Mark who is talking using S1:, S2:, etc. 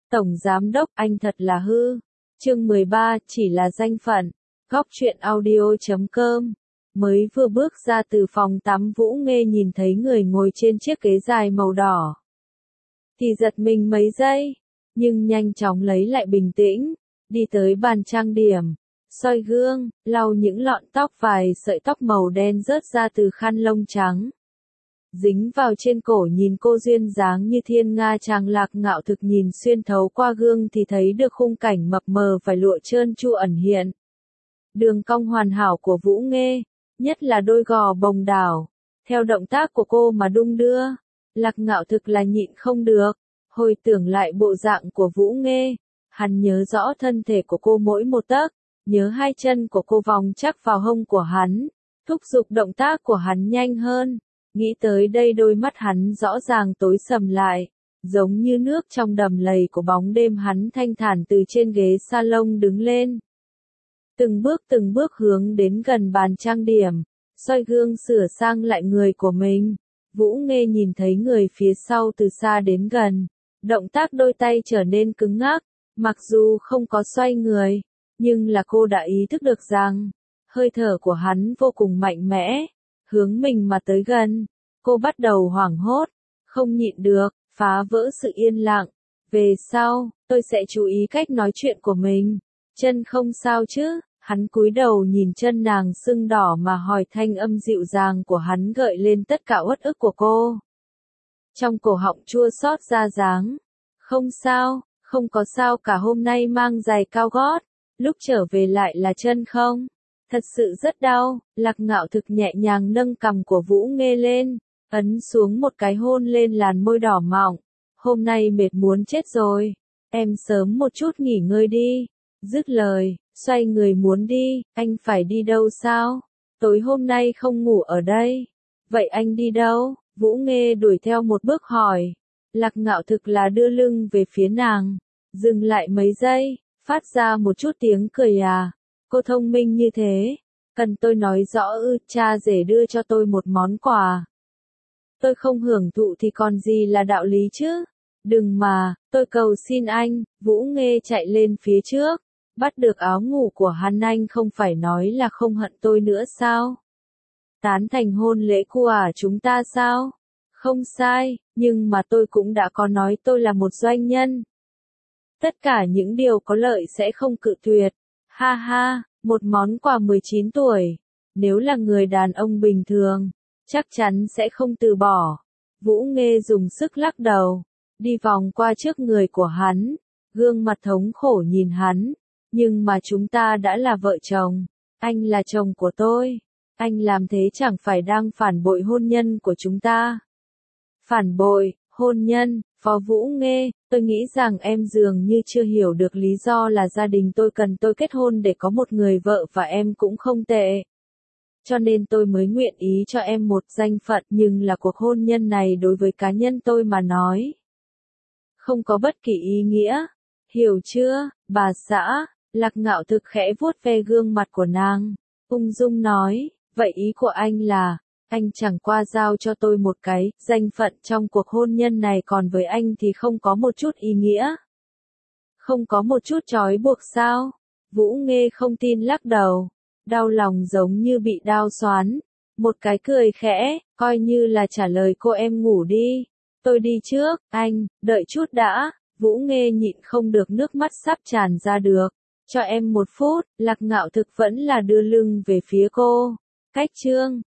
S1: Tổng Giám Đốc, anh thật là hư. Chương 13, chỉ là danh phận. Góc truyện audio.com. Mới vừa bước ra từ phòng tắm, Vũ Nghê nhìn thấy người ngồi trên chiếc ghế dài màu đỏ. Thì giật mình mấy giây, nhưng nhanh chóng lấy lại bình tĩnh, đi tới bàn trang điểm, soi gương, lau những lọn tóc, vài sợi tóc màu đen rớt ra từ khăn lông trắng. Dính vào trên cổ, nhìn cô duyên dáng như thiên nga tràng Lạc Ngạo Thực nhìn xuyên thấu qua gương thì thấy được khung cảnh mập mờ vải lụa trơn tru ẩn hiện. Đường cong hoàn hảo của Vũ Nghê, nhất là đôi gò bồng đảo, theo động tác của cô mà đung đưa. Lạc Ngạo Thực là nhịn không được, hồi tưởng lại bộ dạng của Vũ Nghê, hắn nhớ rõ thân thể của cô mỗi một tấc, nhớ hai chân của cô vòng chắc vào hông của hắn, thúc giục động tác của hắn nhanh hơn. Nghĩ tới đây, đôi mắt hắn rõ ràng tối sầm lại, giống như nước trong đầm lầy của bóng đêm. Hắn thanh thản từ trên ghế salon đứng lên, từng bước hướng đến gần bàn trang điểm, soi gương sửa sang lại người của mình. Vũ Nghê nhìn thấy người phía sau từ xa đến gần, động tác đôi tay trở nên cứng ngắc, mặc dù không có xoay người, nhưng là cô đã ý thức được rằng, hơi thở của hắn vô cùng mạnh mẽ, hướng mình mà tới gần. Cô bắt đầu hoảng hốt, không nhịn được, phá vỡ sự yên lặng. Về sau, tôi sẽ chú ý cách nói chuyện của mình. Chân không sao chứ? Hắn cúi đầu nhìn chân nàng sưng đỏ mà hỏi, thanh âm dịu dàng của hắn gợi lên tất cả uất ức của cô. Trong cổ họng chua xót ra dáng. Không sao, không có sao cả, hôm nay mang giày cao gót, lúc trở về lại là chân không. Thật sự rất đau. Lạc Ngạo Thực nhẹ nhàng nâng cằm của Vũ Nghê lên, ấn xuống một cái, hôn lên làn môi đỏ mọng. Hôm nay mệt muốn chết rồi, em sớm một chút nghỉ ngơi đi. Dứt lời, xoay người muốn đi. Anh phải đi đâu sao? Tối hôm nay không ngủ ở đây. Vậy anh đi đâu? Vũ Nghê đuổi theo một bước hỏi. Lạc Ngạo Thực là đưa lưng về phía nàng, dừng lại mấy giây, phát ra một chút tiếng cười. À, cô thông minh như thế, cần tôi nói rõ ư? Cha rể đưa cho tôi một món quà, tôi không hưởng thụ thì còn gì là đạo lý chứ? Đừng mà, tôi cầu xin anh. Vũ Nghê chạy lên phía trước, bắt được áo ngủ của hắn. Anh không phải nói là không hận tôi nữa sao? Tán thành hôn lễ của chúng ta sao? Không sai, nhưng mà tôi cũng đã có nói tôi là một doanh nhân. Tất cả những điều có lợi sẽ không cự tuyệt. Ha ha, một món quà 19 tuổi. Nếu là người đàn ông bình thường, chắc chắn sẽ không từ bỏ. Vũ Nghê dùng sức lắc đầu, đi vòng qua trước người của hắn, gương mặt thống khổ nhìn hắn. Nhưng mà chúng ta đã là vợ chồng, anh là chồng của tôi. Anh làm thế chẳng phải đang phản bội hôn nhân của chúng ta? Phản bội hôn nhân? Phó Vũ Nghê, tôi nghĩ rằng em dường như chưa hiểu được lý do là gia đình tôi cần tôi kết hôn để có một người vợ, và em cũng không tệ. Cho nên tôi mới nguyện ý cho em một danh phận, nhưng là cuộc hôn nhân này đối với cá nhân tôi mà nói, không có bất kỳ ý nghĩa. Hiểu chưa, bà xã? Lạc Ngạo Thực khẽ vuốt ve gương mặt của nàng, ung dung nói, vậy ý của anh là, anh chẳng qua giao cho tôi một cái danh phận trong cuộc hôn nhân này, còn với anh thì không có một chút ý nghĩa, không có một chút trói buộc sao? Vũ Nghê không tin lắc đầu, đau lòng giống như bị đao xoán, một cái cười khẽ, coi như là trả lời cô. Em ngủ đi, tôi đi trước. Anh, đợi chút đã. Vũ Nghê nhịn không được, nước mắt sắp tràn ra được. Cho em một phút. Lạc Ngạo Thực vẫn là đưa lưng về phía cô. Cách chương